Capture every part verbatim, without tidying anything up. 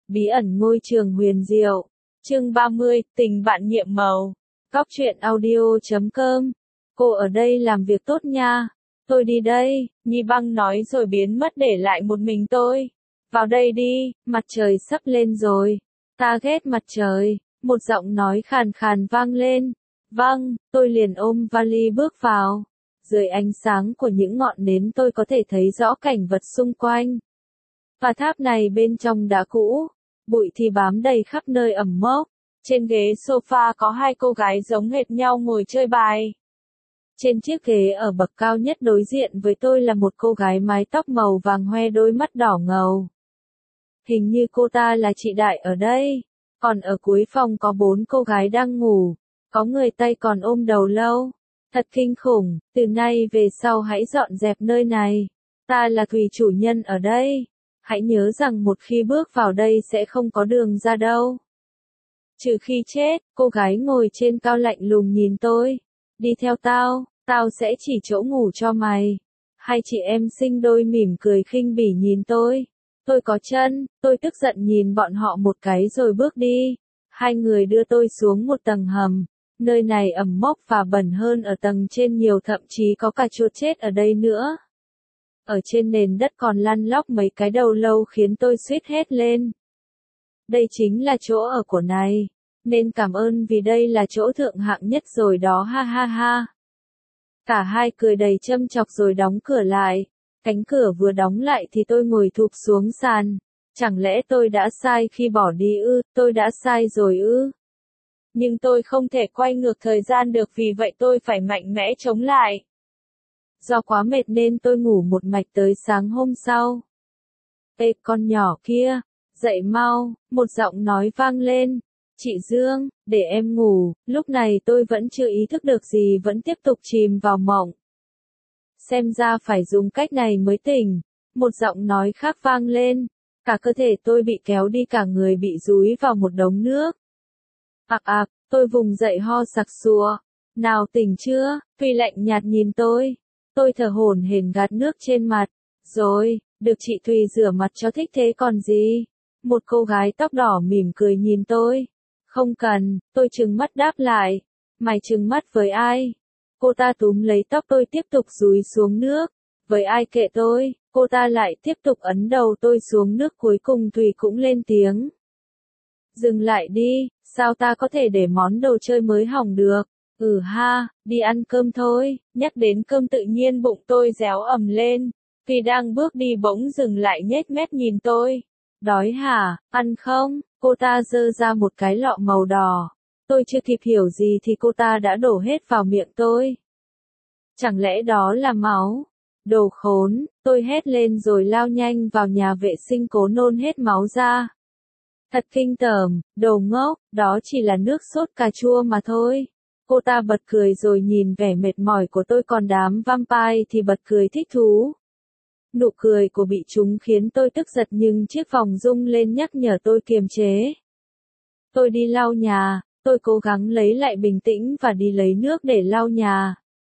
Bí ẩn ngôi trường huyền diệu. Chương ba mươi, tình bạn nhiệm màu. Cóc truyện audio chấm com. Cô ở đây làm việc tốt nha. Tôi đi đây, Nhi Băng nói rồi biến mất để lại một mình tôi. Vào đây đi, mặt trời sắp lên rồi. Ta ghét mặt trời, một giọng nói khàn khàn vang lên. Vâng, tôi liền ôm vali bước vào. Dưới ánh sáng của những ngọn nến tôi có thể thấy rõ cảnh vật xung quanh. Tòa tháp này bên trong đã cũ, bụi thì bám đầy khắp nơi ẩm mốc. Trên ghế sofa có hai cô gái giống hệt nhau ngồi chơi bài. Trên chiếc ghế ở bậc cao nhất đối diện với tôi là một cô gái mái tóc màu vàng hoe đôi mắt đỏ ngầu. Hình như cô ta là chị Đại ở đây. Còn ở cuối phòng có bốn cô gái đang ngủ. Có người tay còn ôm đầu lâu. Thật kinh khủng, từ nay về sau hãy dọn dẹp nơi này. Ta là thủy chủ nhân ở đây. Hãy nhớ rằng một khi bước vào đây sẽ không có đường ra đâu. Trừ khi chết, cô gái ngồi trên cao lạnh lùng nhìn tôi. Đi theo tao, tao sẽ chỉ chỗ ngủ cho mày. Hai chị em sinh đôi mỉm cười khinh bỉ nhìn tôi. Tôi có chân, tôi tức giận nhìn bọn họ một cái rồi bước đi. Hai người đưa tôi xuống một tầng hầm. Nơi này ẩm mốc và bẩn hơn ở tầng trên nhiều, thậm chí có cả chuột chết ở đây nữa. Ở trên nền đất còn lăn lóc mấy cái đầu lâu khiến tôi suýt hét lên. Đây chính là chỗ ở của này. Nên cảm ơn vì đây là chỗ thượng hạng nhất rồi đó, ha ha ha. Cả hai cười đầy châm chọc rồi đóng cửa lại. Cánh cửa vừa đóng lại thì tôi ngồi thụp xuống sàn. Chẳng lẽ tôi đã sai khi bỏ đi ư? Tôi đã sai rồi ư? Nhưng tôi không thể quay ngược thời gian được, vì vậy tôi phải mạnh mẽ chống lại. Do quá mệt nên tôi ngủ một mạch tới sáng hôm sau. Ê con nhỏ kia, dậy mau, một giọng nói vang lên. Chị Dương, để em ngủ. Lúc này tôi vẫn chưa ý thức được gì, vẫn tiếp tục chìm vào mộng. Xem ra phải dùng cách này mới tỉnh. Một giọng nói khác vang lên. Cả cơ thể tôi bị kéo đi, cả người bị dúi vào một đống nước. Ạc ạc, tôi vùng dậy ho sặc sụa. Nào tỉnh chưa? Tuy lạnh nhạt nhìn tôi. Tôi thở hổn hển gạt nước trên mặt. Rồi, được chị Thùy rửa mặt cho thích thế còn gì? Một cô gái tóc đỏ mỉm cười nhìn tôi. Không cần, tôi trừng mắt đáp lại. Mày trừng mắt với ai? Cô ta túm lấy tóc tôi tiếp tục dúi xuống nước. Với ai kệ tôi, cô ta lại tiếp tục ấn đầu tôi xuống nước, cuối cùng Thùy cũng lên tiếng. Dừng lại đi, sao ta có thể để món đồ chơi mới hỏng được? Ừ ha, đi ăn cơm thôi. Nhắc đến cơm tự nhiên bụng tôi réo ầm lên. Vì đang bước đi bỗng dừng lại nhếch mép nhìn tôi. Đói hả, ăn không? Cô ta giơ ra một cái lọ màu đỏ. Tôi chưa kịp hiểu gì thì cô ta đã đổ hết vào miệng tôi. Chẳng lẽ đó là máu? Đồ khốn, tôi hét lên rồi lao nhanh vào nhà vệ sinh cố nôn hết máu ra. Thật kinh tởm, đồ ngốc, đó chỉ là nước sốt cà chua mà thôi. Cô ta bật cười rồi nhìn vẻ mệt mỏi của tôi, còn đám vampire thì bật cười thích thú. Nụ cười của bị chúng khiến tôi tức giận, nhưng chiếc vòng rung lên nhắc nhở tôi kiềm chế. Tôi đi lau nhà, tôi cố gắng lấy lại bình tĩnh và đi lấy nước để lau nhà.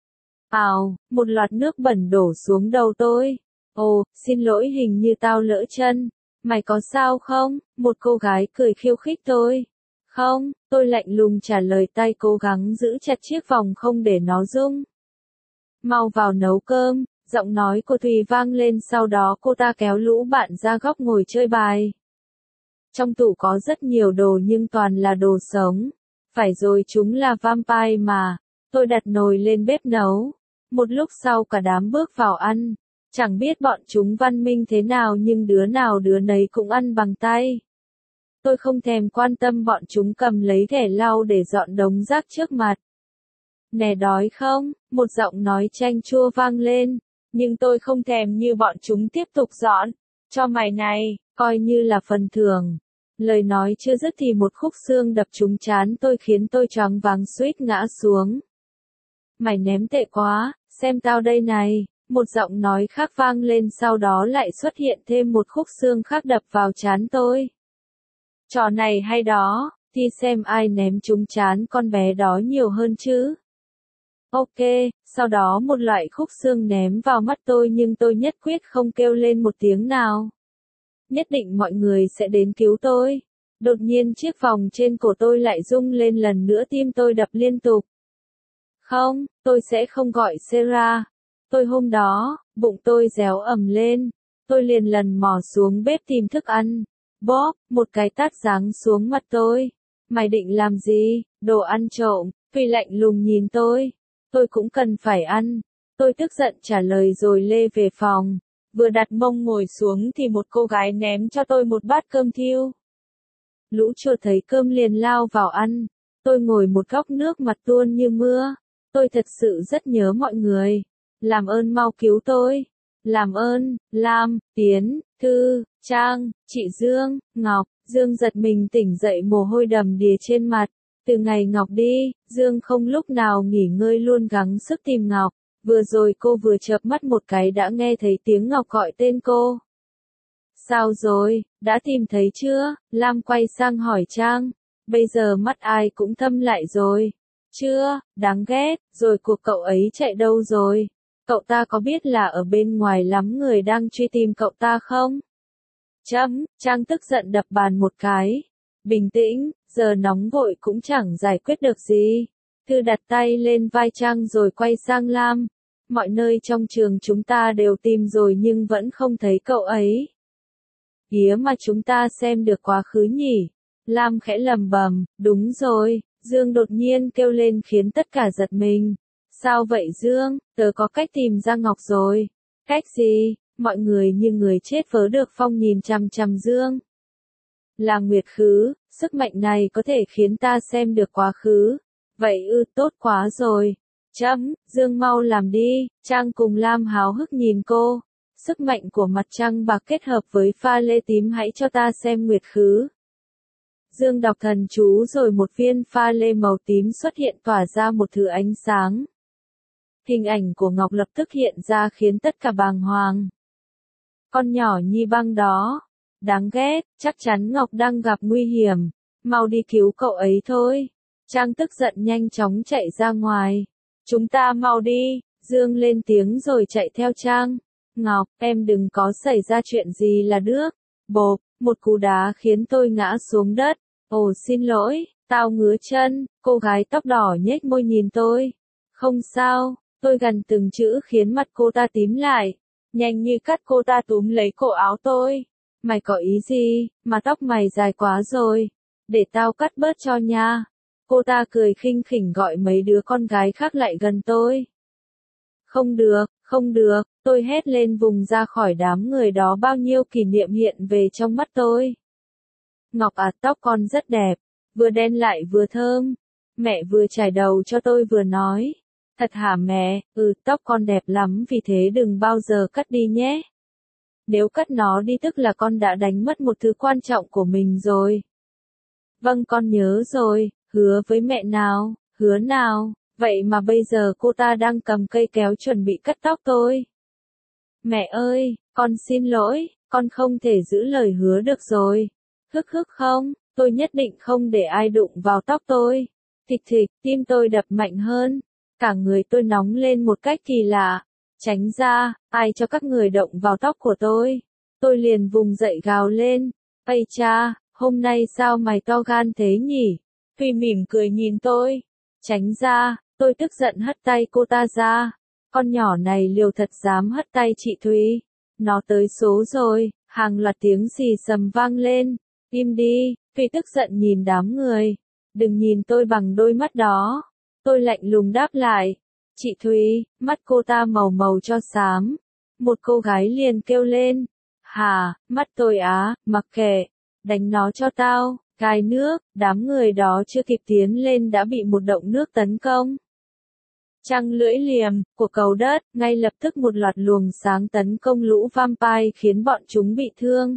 Ào, một loạt nước bẩn đổ xuống đầu tôi. Ồ, xin lỗi, hình như tao lỡ chân. Mày có sao không? Một cô gái cười khiêu khích tôi. Không, tôi lạnh lùng trả lời, tay cố gắng giữ chặt chiếc vòng không để nó rung. Mau vào nấu cơm, giọng nói của Thùy vang lên, sau đó cô ta kéo lũ bạn ra góc ngồi chơi bài. Trong tủ có rất nhiều đồ nhưng toàn là đồ sống. Phải rồi, chúng là vampire mà. Tôi đặt nồi lên bếp nấu. Một lúc sau cả đám bước vào ăn. Chẳng biết bọn chúng văn minh thế nào nhưng đứa nào đứa nấy cũng ăn bằng tay. Tôi không thèm quan tâm bọn chúng cầm lấy thẻ lau để dọn đống rác trước mặt. Nè đói không? Một giọng nói chanh chua vang lên. Nhưng tôi không thèm như bọn chúng, tiếp tục dọn. Cho mày này, coi như là phần thưởng. Lời nói chưa dứt thì một khúc xương đập trúng trán tôi khiến tôi choáng váng suýt ngã xuống. Mày ném tệ quá, xem tao đây này. Một giọng nói khác vang lên, sau đó lại xuất hiện thêm một khúc xương khác đập vào trán tôi. Trò này hay đó, thì xem ai ném trúng trán con bé đó nhiều hơn chứ. Ok, sau đó một loại khúc xương ném vào mắt tôi nhưng tôi nhất quyết không kêu lên một tiếng nào. nhất định mọi người sẽ đến cứu tôi. Đột nhiên chiếc vòng trên cổ tôi lại rung lên lần nữa, tim tôi đập liên tục. Không, tôi sẽ không gọi Sarah. Tôi hôm đó, bụng tôi réo ầm lên. Tôi liền lần mò xuống bếp tìm thức ăn. Bóp, một cái tát giáng xuống mặt tôi. Mày định làm gì? Đồ ăn trộm. Phi lạnh lùng nhìn tôi. Tôi cũng cần phải ăn. Tôi tức giận trả lời rồi lê về phòng. Vừa đặt mông ngồi xuống thì một cô gái ném cho tôi một bát cơm thiêu. Lũ chuột thấy cơm liền lao vào ăn. Tôi ngồi một góc nước mặt tuôn như mưa. Tôi thật sự rất nhớ mọi người. Làm ơn mau cứu tôi. Làm ơn, Lam, Tiến, Thư, Trang, chị Dương, Ngọc. Dương giật mình tỉnh dậy, mồ hôi đầm đìa trên mặt. Từ ngày Ngọc đi, Dương không lúc nào nghỉ ngơi, luôn gắng sức tìm Ngọc. Vừa rồi cô vừa chợp mắt một cái đã nghe thấy tiếng Ngọc gọi tên cô. Sao rồi, đã tìm thấy chưa? Lam quay sang hỏi Trang. Bây giờ mắt ai cũng thâm lại rồi. Chưa, đáng ghét, rồi cuộc cậu ấy chạy đâu rồi? Cậu ta có biết là ở bên ngoài lắm người đang truy tìm cậu ta không? Chấm, Trang tức giận đập bàn một cái. Bình tĩnh, giờ nóng vội cũng chẳng giải quyết được gì. Thư đặt tay lên vai Trang rồi quay sang Lam. Mọi nơi trong trường chúng ta đều tìm rồi nhưng vẫn không thấy cậu ấy. Kìa mà chúng ta xem được quá khứ nhỉ? Lam khẽ lầm bầm, đúng rồi. Dương đột nhiên kêu lên khiến tất cả giật mình. Sao vậy Dương? Tớ có cách tìm ra Ngọc rồi. Cách gì? Mọi người như người chết vớ được Phong nhìn chằm chằm Dương. Là nguyệt khứ, sức mạnh này có thể khiến ta xem được quá khứ. Vậy ư, tốt quá rồi. Chấm, Dương mau làm đi. Trang cùng Lam háo hức nhìn cô. Sức mạnh của mặt trăng bạc kết hợp với pha lê tím, hãy cho ta xem nguyệt khứ. Dương đọc thần chú rồi một viên pha lê màu tím xuất hiện, tỏa ra một thứ ánh sáng. Hình ảnh của Ngọc lập tức hiện ra khiến tất cả bàng hoàng. Con nhỏ Nhi Băng đó. Đáng ghét, chắc chắn Ngọc đang gặp nguy hiểm. Mau đi cứu cậu ấy thôi. Trang tức giận nhanh chóng chạy ra ngoài. Chúng ta mau đi. Dương lên tiếng rồi chạy theo Trang. Ngọc, em đừng có xảy ra chuyện gì là được. Bộp, một cú đá khiến tôi ngã xuống đất. Ồ xin lỗi, tao ngứa chân. Cô gái tóc đỏ nhếch môi nhìn tôi. Không sao, tôi gần từng chữ khiến mặt cô ta tím lại. Nhanh như cắt cô ta túm lấy cổ áo tôi. Mày có ý gì, mà tóc mày dài quá rồi. Để tao cắt bớt cho nha. Cô ta cười khinh khỉnh gọi mấy đứa con gái khác lại gần tôi. Không được, không được, tôi hét lên vùng ra khỏi đám người đó, bao nhiêu kỷ niệm hiện về trong mắt tôi. Ngọc à, tóc con rất đẹp, vừa đen lại vừa thơm. Mẹ vừa chải đầu cho tôi vừa nói. Thật hả mẹ? Ừ, tóc con đẹp lắm, vì thế đừng bao giờ cắt đi nhé. Nếu cắt nó đi tức là con đã đánh mất một thứ quan trọng của mình rồi. Vâng con nhớ rồi, hứa với mẹ nào, hứa nào. Vậy mà bây giờ cô ta đang cầm cây kéo chuẩn bị cắt tóc tôi. Mẹ ơi, con xin lỗi, con không thể giữ lời hứa được rồi. Hức hức không, tôi nhất định không để ai đụng vào tóc tôi. Thịch thịch, tim tôi đập mạnh hơn. Cả người tôi nóng lên một cách kỳ lạ. Tránh ra, ai cho các người động vào tóc của tôi. Tôi liền vùng dậy gào lên. Ây cha, hôm nay sao mày to gan thế nhỉ? Phi mỉm cười nhìn tôi. Tránh ra, tôi tức giận hất tay cô ta ra. Con nhỏ này liều thật dám hất tay chị Thúy. Nó tới số rồi, hàng loạt tiếng xì xầm vang lên. Im đi, Phi tức giận nhìn đám người. Đừng nhìn tôi bằng đôi mắt đó. Tôi lạnh lùng đáp lại. Chị Thúy, mắt cô ta màu màu cho xám. Một cô gái liền kêu lên. Hà, mắt tôi á, mặc kệ. Đánh nó cho tao. Cai nước, đám người đó chưa kịp tiến lên đã bị một động nước tấn công. Trăng lưỡi liềm, của cầu đất, ngay lập tức một loạt luồng sáng tấn công lũ vampire khiến bọn chúng bị thương.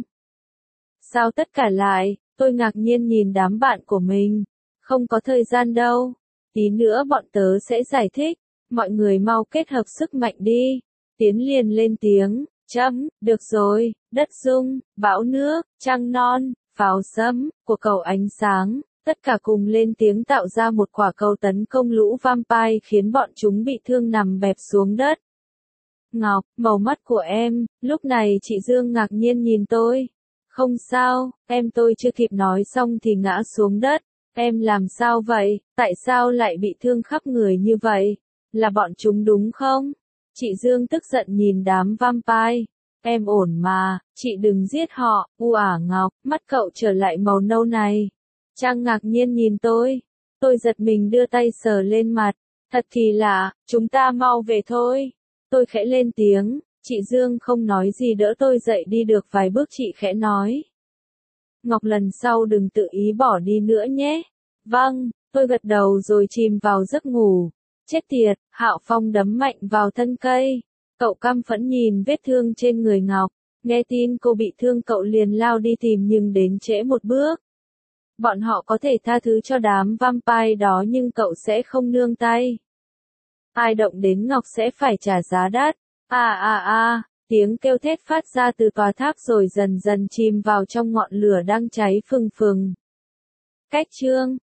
Sao tất cả lại, tôi ngạc nhiên nhìn đám bạn của mình. Không có thời gian đâu. Tí nữa bọn tớ sẽ giải thích. Mọi người mau kết hợp sức mạnh đi. Tiến liền lên tiếng. Chấm, được rồi, đất rung, bão nước, trăng non, pháo sấm, của cầu ánh sáng. Tất cả cùng lên tiếng tạo ra một quả cầu tấn công lũ vampire khiến bọn chúng bị thương nằm bẹp xuống đất. Ngọc, màu mắt của em, lúc này chị Dương ngạc nhiên nhìn tôi. Không sao, em tôi chưa kịp nói xong thì ngã xuống đất. Em làm sao vậy, tại sao lại bị thương khắp người như vậy? Là bọn chúng đúng không? Chị Dương tức giận nhìn đám vampire. Em ổn mà, chị đừng giết họ, u ả Ngọc, mắt cậu trở lại màu nâu này. Trang ngạc nhiên nhìn tôi. Tôi giật mình đưa tay sờ lên mặt. Thật kỳ lạ, chúng ta mau về thôi. Tôi khẽ lên tiếng, chị Dương không nói gì đỡ tôi dậy đi được vài bước chị khẽ nói. Ngọc lần sau đừng tự ý bỏ đi nữa nhé. Vâng, tôi gật đầu rồi chìm vào giấc ngủ. Chết tiệt, Hạo Phong đấm mạnh vào thân cây. Cậu căm phẫn nhìn vết thương trên người Ngọc. Nghe tin cô bị thương cậu liền lao đi tìm nhưng đến trễ một bước. Bọn họ có thể tha thứ cho đám vampire đó nhưng cậu sẽ không nương tay. Ai động đến Ngọc sẽ phải trả giá đắt. À à à, tiếng kêu thét phát ra từ tòa tháp rồi dần dần chìm vào trong ngọn lửa đang cháy phừng phừng. Cách chương